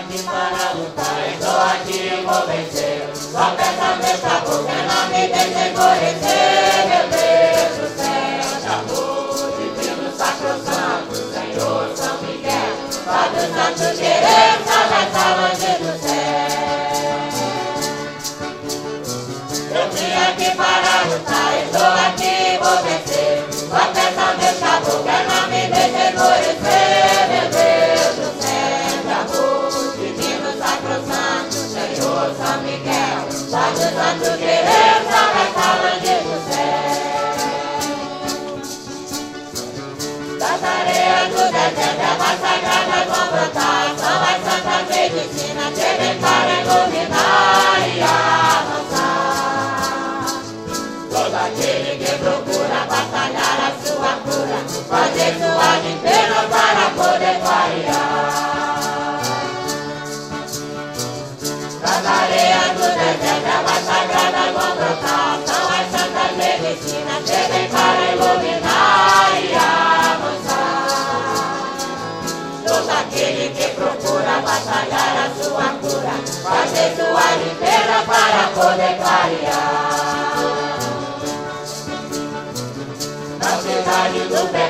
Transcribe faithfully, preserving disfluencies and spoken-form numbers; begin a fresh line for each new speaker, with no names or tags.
aqui para lutar, estou aqui, vou vencer. Só peço a Deus pra você não me deixe esmorecer. Meu Deus do céu, de amor, divino, sacrosanto, Senhor São Miguel, Padre Santo, queremos salvar essa longe do céu. Eu vim aqui para lutar, estou aqui, vou vencer. Só peço a Deus pra você não me deixe esmorecer. Meu Deus do céu, de amor, divino, sacrosanto, Senhor São Miguel, Padre Santo, queremos salvar essa longe do céu. Das areias do deserto, ervas sagradas vão brotar, são as santas medicinas que vêm para iluminar e avançar. Todo aquele que procura batalhar a sua cura, fazer sua limpeza para poder clarear. Das areias do deserto, ervas sagradas vão brotar, são as santas medicinas que vêm para iluminar e avançar. Todo aquele que procura batalhar a sua cura, fazer sua limpeza para poder clarear. Na cidade do bem